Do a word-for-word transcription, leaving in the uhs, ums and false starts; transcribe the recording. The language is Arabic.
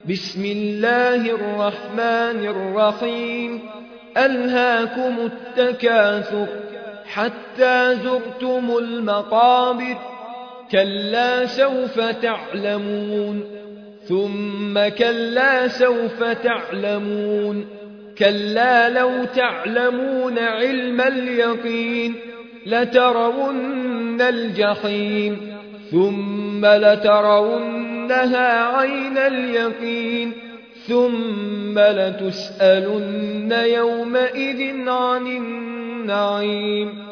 بسم الله الرحمن الرحيم ألهاكم التكاثر حتى زرتم المقابر كلا سوف تعلمون ثم كلا سوف تعلمون كلا لو تعلمون علم اليقين لترون الجحيم ثم لترونها عين اليقين ثم لتسألن يومئذ عن النعيم